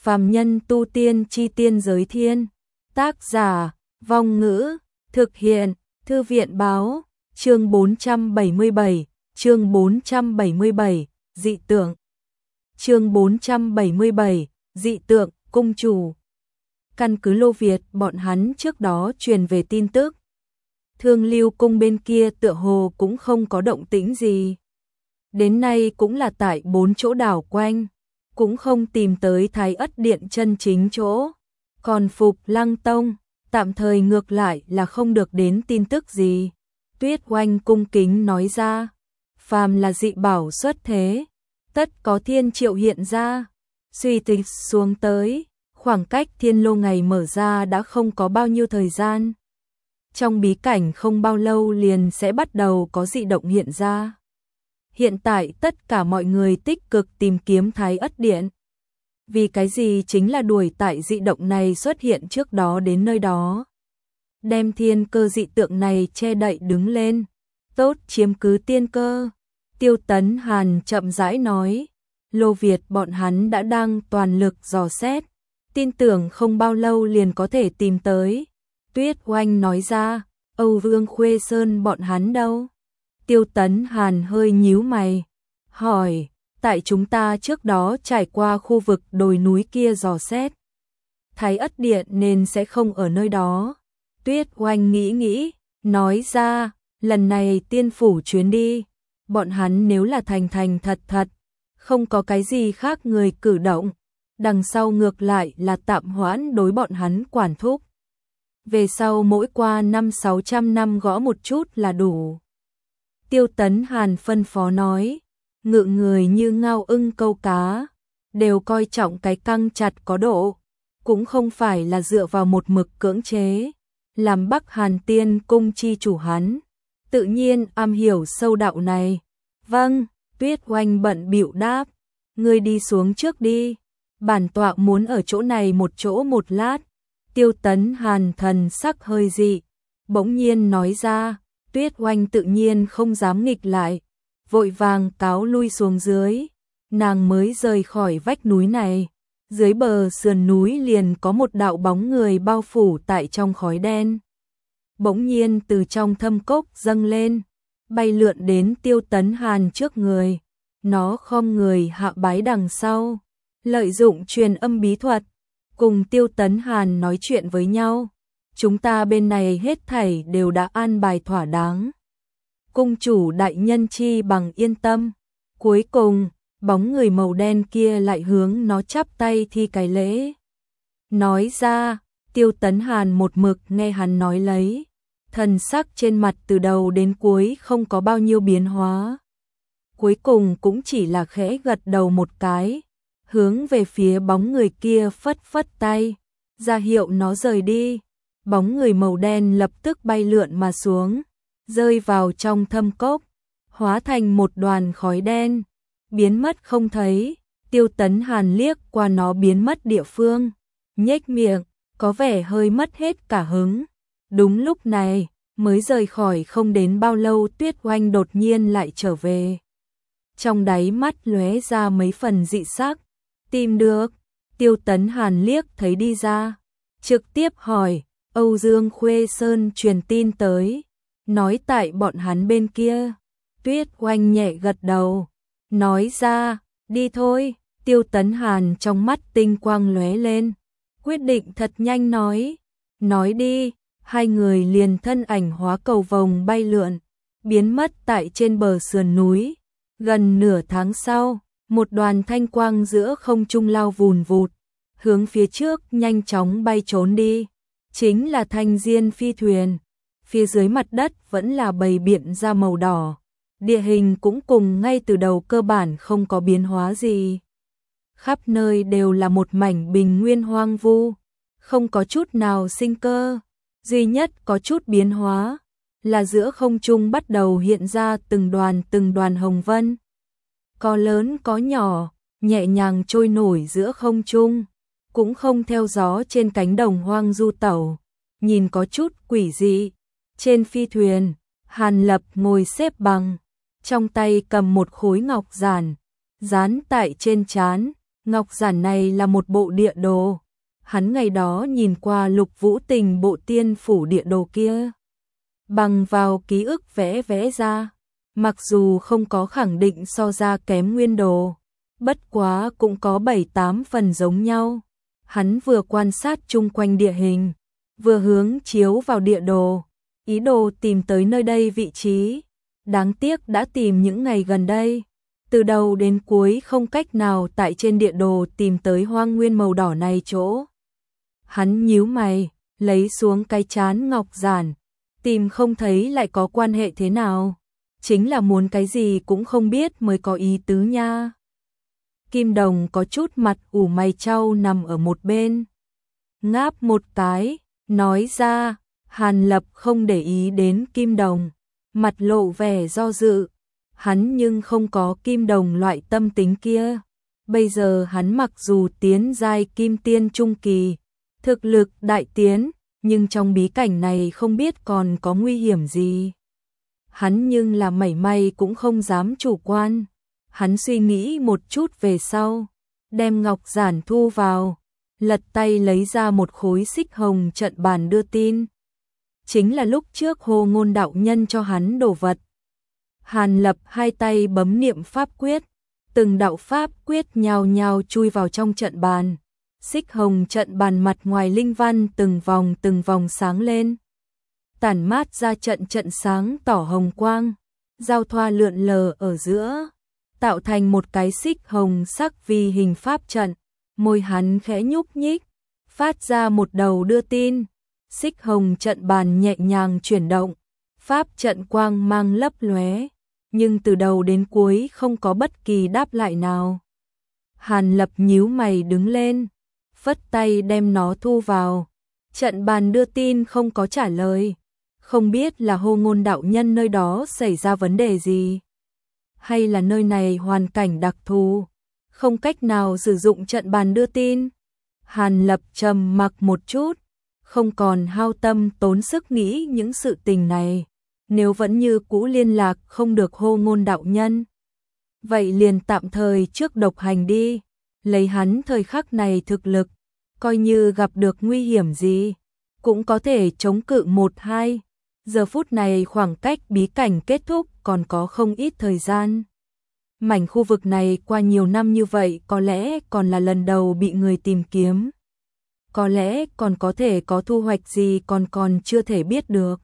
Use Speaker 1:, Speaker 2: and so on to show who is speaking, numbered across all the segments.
Speaker 1: Phàm nhân tu tiên chi tiên giới thiên. Tác giả, Vong Ngữ, thực hiện, Thư viện báo, chương 477, chương 477, dị tượng. Chương 477, dị tượng, cung chủ. Căn cứ Lô Việt bọn hắn trước đó truyền về tin tức. Thương Lưu cung bên kia tựa hồ cũng không có động tĩnh gì. Đến nay cũng là tại 4 chỗ đảo quanh, cũng không tìm tới Thái Ất Điện chân chính chỗ. Còn Phục Lăng Tông, tạm thời ngược lại là không được đến tin tức gì. Tuyết Oanh cung kính nói ra, phàm là dị bảo xuất thế, tất có thiên triệu hiện ra. Suy tính xuống tới, khoảng cách thiên lô ngày mở ra đã không có bao nhiêu thời gian. Trong bí cảnh không bao lâu liền sẽ bắt đầu có dị động hiện ra. Hiện tại tất cả mọi người tích cực tìm kiếm Thái Ất Điện. Vì cái gì chính là đuổi tại dị động này xuất hiện trước đó đến nơi đó. Đem thiên cơ dị tượng này che đậy đứng lên. Tốt chiếm cứ tiên cơ. Tiêu Tấn Hàn chậm rãi nói. Lô Việt bọn hắn đã đang toàn lực dò xét. Tin tưởng không bao lâu liền có thể tìm tới. Tuyết Oanh nói ra, Âu Vương Khuê Sơn bọn hắn đâu? Tiêu Tấn Hàn hơi nhíu mày, hỏi, tại chúng ta trước đó trải qua khu vực đồi núi kia dò xét. Thái Ất Điện nên sẽ không ở nơi đó. Tuyết Oanh nghĩ, nói ra, lần này tiên phủ chuyến đi, bọn hắn nếu là thành thật, không có cái gì khác người cử động, đằng sau ngược lại là tạm hoãn đối bọn hắn quản thúc. Về sau mỗi qua 500-600 năm gõ một chút là đủ. Tiêu Tấn Hàn phân phó nói, ngự người như ngao ưng câu cá, đều coi trọng cái căng chặt có độ, cũng không phải là dựa vào một mực cưỡng chế. Làm Bắc Hàn Tiên cung chi chủ hắn, tự nhiên am hiểu sâu đạo này. Vâng, Tuyết Oanh bận bịu đáp, ngươi đi xuống trước đi, bản tọa muốn ở chỗ này một chỗ một lát. Tiêu Tấn Hàn thần sắc hơi dị, bỗng nhiên nói ra. Tuyết Oanh tự nhiên không dám nghịch lại, vội vàng cáo lui xuống dưới. Nàng mới rời khỏi vách núi này, dưới bờ sườn núi liền có một đạo bóng người bao phủ tại trong khói đen. Bỗng nhiên từ trong thâm cốc dâng lên, bay lượn đến Tiêu Tấn Hàn trước người. Nó khom người hạ bái đằng sau, lợi dụng truyền âm bí thuật, cùng Tiêu Tấn Hàn nói chuyện với nhau. Chúng ta bên này hết thảy đều đã an bài thỏa đáng. Cung chủ đại nhân chi bằng yên tâm. Cuối cùng, bóng người màu đen kia lại hướng nó chắp tay thi cái lễ. Nói ra, Tiêu Tấn Hàn một mực nghe hắn nói lấy. Thần sắc trên mặt từ đầu đến cuối không có bao nhiêu biến hóa. Cuối cùng cũng chỉ là khẽ gật đầu một cái, hướng về phía bóng người kia phất phất tay, ra hiệu nó rời đi. Bóng người màu đen lập tức bay lượn mà xuống, rơi vào trong thâm cốc, hóa thành một đoàn khói đen, biến mất không thấy. Tiêu Tấn Hàn liếc qua nó biến mất địa phương, nhếch miệng, có vẻ hơi mất hết cả hứng. Đúng lúc này, mới rời khỏi không đến bao lâu Tuyết Oanh đột nhiên lại trở về. Trong đáy mắt lóe ra mấy phần dị sắc, tìm được. Tiêu Tấn Hàn liếc thấy đi ra, trực tiếp hỏi, Âu Dương Khuê Sơn truyền tin tới, nói tại bọn hắn bên kia. Tuyết Oanh nhẹ gật đầu, nói ra, đi thôi. Tiêu Tấn Hàn trong mắt tinh quang lóe lên, quyết định thật nhanh nói đi. Hai người liền thân ảnh hóa cầu vồng bay lượn, biến mất tại trên bờ sườn núi. Gần nửa tháng sau, một đoàn thanh quang giữa không trung lao vùn vụt, hướng phía trước nhanh chóng bay trốn đi. Chính là thanh diên phi thuyền. Phía dưới mặt đất vẫn là bầy biện ra màu đỏ. Địa hình cũng cùng ngay từ đầu cơ bản không có biến hóa gì. Khắp nơi đều là một mảnh bình nguyên hoang vu, không có chút nào sinh cơ. Duy nhất có chút biến hóa là giữa không trung bắt đầu hiện ra từng đoàn hồng vân. Có lớn có nhỏ, nhẹ nhàng trôi nổi giữa không trung, cũng không theo gió trên cánh đồng hoang du tẩu, nhìn có chút quỷ dị. Trên phi thuyền, Hàn Lập ngồi xếp bằng, trong tay cầm một khối ngọc giản, dán tại trên trán, Ngọc giản này là một bộ địa đồ. Hắn ngày đó nhìn qua Lục Vũ Tình bộ tiên phủ địa đồ kia. Bằng vào ký ức vẽ ra. Mặc dù không có khẳng định so ra kém nguyên đồ. Bất quá cũng có 7-8 phần giống nhau. Hắn vừa quan sát chung quanh địa hình. Vừa hướng chiếu vào địa đồ. Ý đồ tìm tới nơi đây vị trí. Đáng tiếc đã tìm những ngày gần đây. Từ đầu đến cuối không cách nào tại trên địa đồ tìm tới hoang nguyên màu đỏ này chỗ. Hắn nhíu mày, lấy xuống cái chán ngọc giản. Tìm không thấy lại có quan hệ thế nào. Chính là muốn cái gì cũng không biết mới có ý tứ nha. Kim Đồng có chút mặt ủ mày chau nằm ở một bên. Ngáp một cái, nói ra. Hàn Lập không để ý đến Kim Đồng. Mặt lộ vẻ do dự. Hắn nhưng không có Kim Đồng loại tâm tính kia. Bây giờ hắn mặc dù tiến giai kim tiên trung kỳ, thực lực đại tiến, nhưng trong bí cảnh này không biết còn có nguy hiểm gì. Hắn nhưng là mảy may cũng không dám chủ quan. Hắn suy nghĩ một chút về sau, đem ngọc giản thu vào, lật tay lấy ra một khối xích hồng trận bàn đưa tin. Chính là lúc trước Hồ Ngôn đạo nhân cho hắn đồ vật. Hàn Lập hai tay bấm niệm pháp quyết, từng đạo pháp quyết nhào nhào chui vào trong trận bàn. Xích hồng trận bàn mặt ngoài linh văn từng vòng sáng lên. Tản mát ra trận sáng tỏ hồng quang, giao thoa lượn lờ ở giữa, tạo thành một cái xích hồng sắc vi hình pháp trận. Môi hắn khẽ nhúc nhích, phát ra một đầu đưa tin. Xích hồng trận bàn nhẹ nhàng chuyển động, pháp trận quang mang lấp lóe, nhưng từ đầu đến cuối không có bất kỳ đáp lại nào. Hàn Lập nhíu mày đứng lên, phất tay đem nó thu vào. Trận bàn đưa tin không có trả lời, không biết là Hồ Ngôn đạo nhân nơi đó xảy ra vấn đề gì, hay là nơi này hoàn cảnh đặc thù, không cách nào sử dụng trận bàn đưa tin. Hàn Lập trầm mặc một chút, không còn hao tâm tốn sức nghĩ những sự tình này. Nếu vẫn như cũ liên lạc không được Hồ Ngôn đạo nhân, vậy liền tạm thời trước độc hành đi. Lấy hắn thời khắc này thực lực, coi như gặp được nguy hiểm gì, cũng có thể chống cự 1-2. Giờ phút này khoảng cách bí cảnh kết thúc còn có không ít thời gian. Mảnh khu vực này qua nhiều năm như vậy có lẽ còn là lần đầu bị người tìm kiếm. Có lẽ còn có thể có thu hoạch gì còn chưa thể biết được.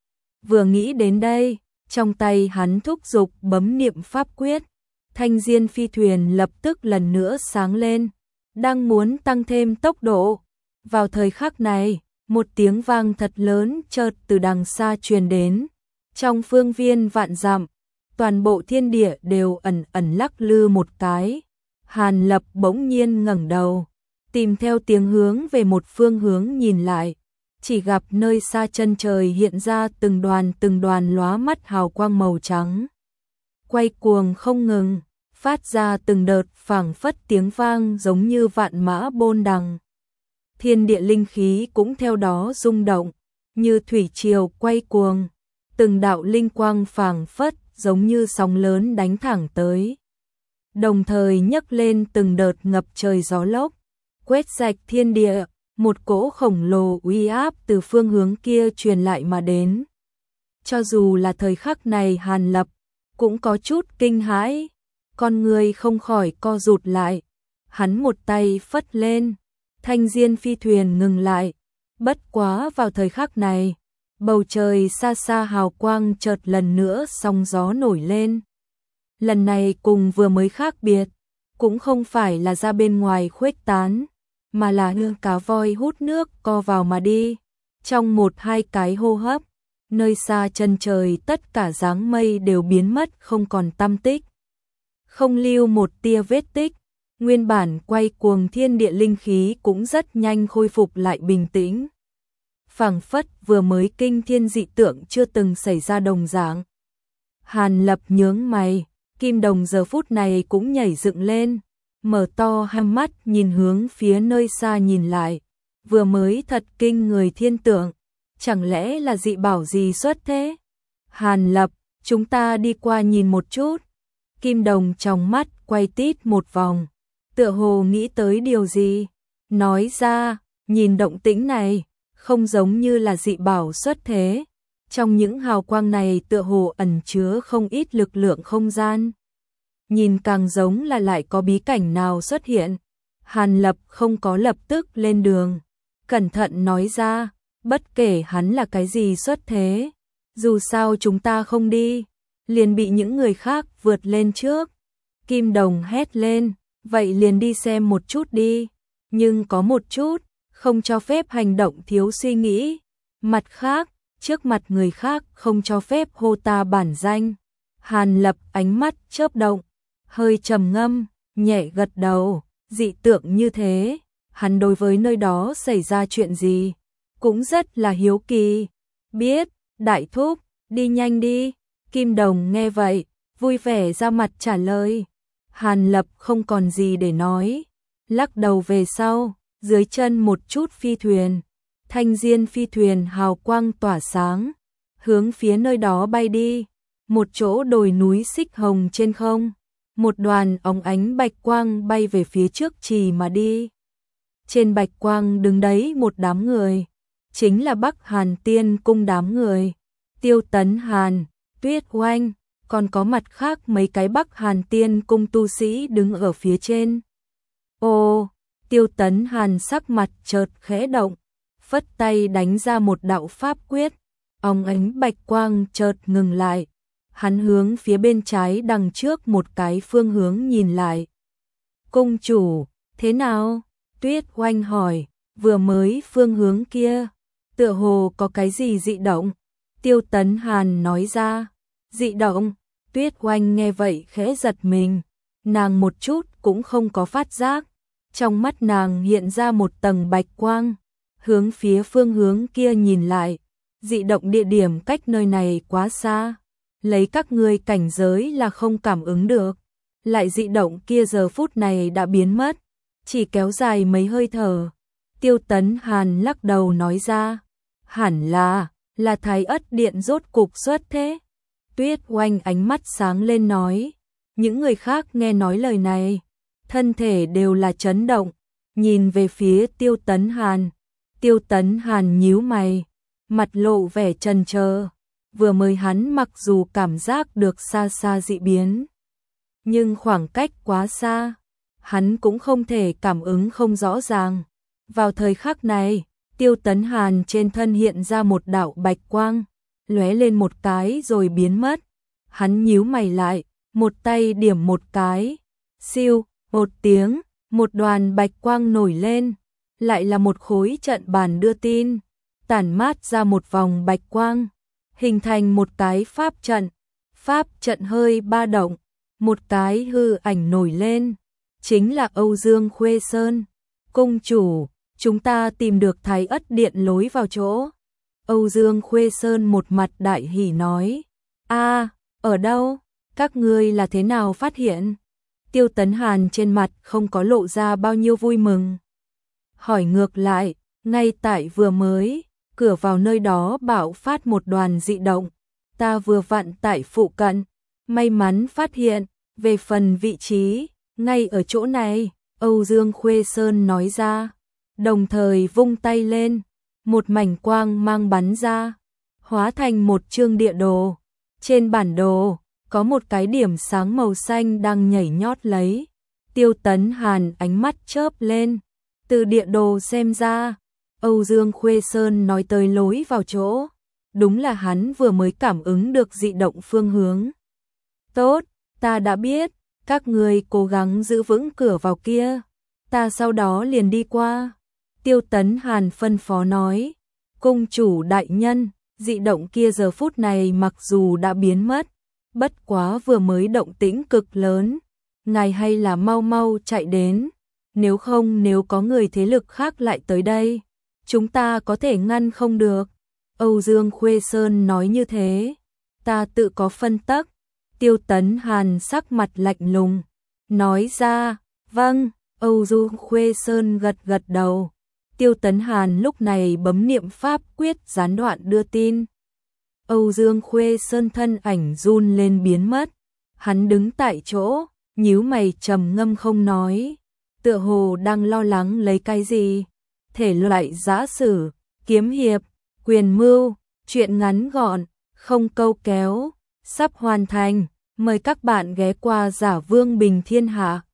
Speaker 1: Vừa nghĩ đến đây, trong tay hắn thúc giục bấm niệm pháp quyết. Thanh diên phi thuyền lập tức lần nữa sáng lên, đang muốn tăng thêm tốc độ. Vào thời khắc này, một tiếng vang thật lớn chợt từ đằng xa truyền đến. Trong phương viên vạn dặm, toàn bộ thiên địa đều ẩn lắc lư một cái. Hàn Lập bỗng nhiên ngẩng đầu, tìm theo tiếng hướng về một phương hướng nhìn lại. Chỉ gặp nơi xa chân trời hiện ra từng đoàn lóa mắt hào quang màu trắng. Quay cuồng không ngừng, phát ra từng đợt phảng phất tiếng vang giống như vạn mã bôn đằng. Thiên địa linh khí cũng theo đó rung động, như thủy triều quay cuồng. Từng đạo linh quang phảng phất giống như sóng lớn đánh thẳng tới. Đồng thời nhấc lên từng đợt ngập trời gió lốc, quét sạch thiên địa. Một cỗ khổng lồ uy áp từ phương hướng kia truyền lại mà đến. Cho dù là thời khắc này Hàn Lập cũng có chút kinh hãi, con người không khỏi co rụt lại. Hắn một tay phất lên, thanh diên phi thuyền ngừng lại. Bất quá vào thời khắc này, bầu trời xa xa hào quang chợt lần nữa sóng gió nổi lên. Lần này cùng vừa mới khác biệt, cũng không phải là ra bên ngoài khuếch tán, mà là như cá voi hút nước co vào mà đi. Trong 1-2 cái hô hấp, nơi xa chân trời tất cả dáng mây đều biến mất không còn tăm tích. Không lưu một tia vết tích, nguyên bản quay cuồng thiên địa linh khí cũng rất nhanh khôi phục lại bình tĩnh. Phảng phất vừa mới kinh thiên dị tượng chưa từng xảy ra đồng dạng. Hàn Lập nhướng mày, Kim Đồng giờ phút này cũng nhảy dựng lên, mở to hai mắt nhìn hướng phía nơi xa nhìn lại. Vừa mới thật kinh người thiên tượng, chẳng lẽ là dị bảo gì xuất thế? Hàn Lập, chúng ta đi qua nhìn một chút. Kim Đồng trong mắt quay tít một vòng, tựa hồ nghĩ tới điều gì, nói ra, nhìn động tĩnh này, không giống như là dị bảo xuất thế. Trong những hào quang này tựa hồ ẩn chứa không ít lực lượng không gian. Nhìn càng giống là lại có bí cảnh nào xuất hiện. Hàn Lập không có lập tức lên đường, cẩn thận nói ra, bất kể hắn là cái gì xuất thế, dù sao chúng ta không đi, liền bị những người khác vượt lên trước. Kim Đồng hét lên, vậy liền đi xem một chút đi, nhưng có một chút, không cho phép hành động thiếu suy nghĩ. Mặt khác, trước mặt người khác không cho phép hô ta bản danh. Hàn Lập ánh mắt chớp động, hơi trầm ngâm, nhẹ gật đầu, dị tượng như thế, hắn đối với nơi đó xảy ra chuyện gì, cũng rất là hiếu kỳ. Biết, đại thúc, đi nhanh đi. Kim Đồng nghe vậy, vui vẻ ra mặt trả lời. Hàn Lập không còn gì để nói, lắc đầu về sau, dưới chân một chút phi thuyền. Thanh diên phi thuyền hào quang tỏa sáng, hướng phía nơi đó bay đi. Một chỗ đồi núi xích hồng trên không, một đoàn óng ánh bạch quang bay về phía trước trì mà đi. Trên bạch quang đứng đấy một đám người, chính là Bắc Hàn Tiên Cung đám người. Tiêu Tấn Hàn, Tuyết Oanh, còn có mặt khác mấy cái Bắc Hàn Tiên Cung tu sĩ đứng ở phía trên. Ô, Tiêu Tấn Hàn sắc mặt chợt khẽ động, phất tay đánh ra một đạo pháp quyết, óng ánh bạch quang chợt ngừng lại. Hắn hướng phía bên trái đằng trước một cái phương hướng nhìn lại. Cung chủ, thế nào? Tuyết Oanh hỏi, vừa mới phương hướng kia, tựa hồ có cái gì dị động. Tiêu Tấn Hàn nói ra, dị động. Tuyết Oanh nghe vậy khẽ giật mình, nàng một chút cũng không có phát giác. Trong mắt nàng hiện ra một tầng bạch quang, hướng phía phương hướng kia nhìn lại. Dị động địa điểm cách nơi này quá xa, lấy các ngươi cảnh giới là không cảm ứng được. Lại dị động kia giờ phút này đã biến mất, chỉ kéo dài mấy hơi thở. Tiêu Tấn Hàn lắc đầu nói ra, hẳn là Thái Ất Điện rốt cục xuất thế. Tuyết Oanh ánh mắt sáng lên nói, những người khác nghe nói lời này, thân thể đều là chấn động, nhìn về phía Tiêu Tấn Hàn. Tiêu Tấn Hàn nhíu mày, mặt lộ vẻ chần chờ. Vừa mới hắn mặc dù cảm giác được xa xa dị biến, nhưng khoảng cách quá xa, hắn cũng không thể cảm ứng không rõ ràng. Vào thời khắc này, Tiêu Tấn Hàn trên thân hiện ra một đạo bạch quang, lóe lên một cái rồi biến mất. Hắn nhíu mày lại, một tay điểm một cái, siêu, một tiếng, một đoàn bạch quang nổi lên, lại là một khối trận bàn đưa tin, tản mát ra một vòng bạch quang, hình thành một cái pháp trận. Pháp trận hơi ba động, một cái hư ảnh nổi lên, chính là Âu Dương Khuê Sơn. Cung chủ, chúng ta tìm được Thái Ất Điện lối vào chỗ. Âu Dương Khuê Sơn một mặt đại hỉ nói, a, ở đâu? Các ngươi là thế nào phát hiện? Tiêu Tấn Hàn trên mặt không có lộ ra bao nhiêu vui mừng. Hỏi ngược lại, ngay tại vừa mới, cửa vào nơi đó bạo phát một đoàn dị động. Ta vừa vặn tại phụ cận, may mắn phát hiện, về phần vị trí, ngay ở chỗ này, Âu Dương Khuê Sơn nói ra, đồng thời vung tay lên, một mảnh quang mang bắn ra, hóa thành một chương địa đồ. Trên bản đồ, có một cái điểm sáng màu xanh đang nhảy nhót lấy. Tiêu Tấn Hàn ánh mắt chớp lên, từ địa đồ xem ra, Âu Dương Khuê Sơn nói tới lối vào chỗ, đúng là hắn vừa mới cảm ứng được dị động phương hướng. Tốt, ta đã biết, các ngươi cố gắng giữ vững cửa vào kia, ta sau đó liền đi qua. Tiêu Tấn Hàn phân phó nói, cung chủ đại nhân, dị động kia giờ phút này mặc dù đã biến mất, bất quá vừa mới động tĩnh cực lớn, ngài hay là mau mau chạy đến, nếu không nếu có người thế lực khác lại tới đây, chúng ta có thể ngăn không được. Âu Dương Khuê Sơn nói như thế, ta tự có phân tắc. Tiêu Tấn Hàn sắc mặt lạnh lùng, nói ra, vâng. Âu Dương Khuê Sơn gật gật đầu. Tiêu Tấn Hàn lúc này bấm niệm pháp quyết gián đoạn đưa tin. Âu Dương Khuê Sơn thân ảnh run lên biến mất. Hắn đứng tại chỗ, nhíu mày trầm ngâm không nói. tựa hồ đang lo lắng lấy cái gì. Thể loại giã sử, kiếm hiệp, quyền mưu, truyện ngắn gọn, không câu kéo, sắp hoàn thành. Mời các bạn ghé qua Giả Vương Bình Thiên Hạ.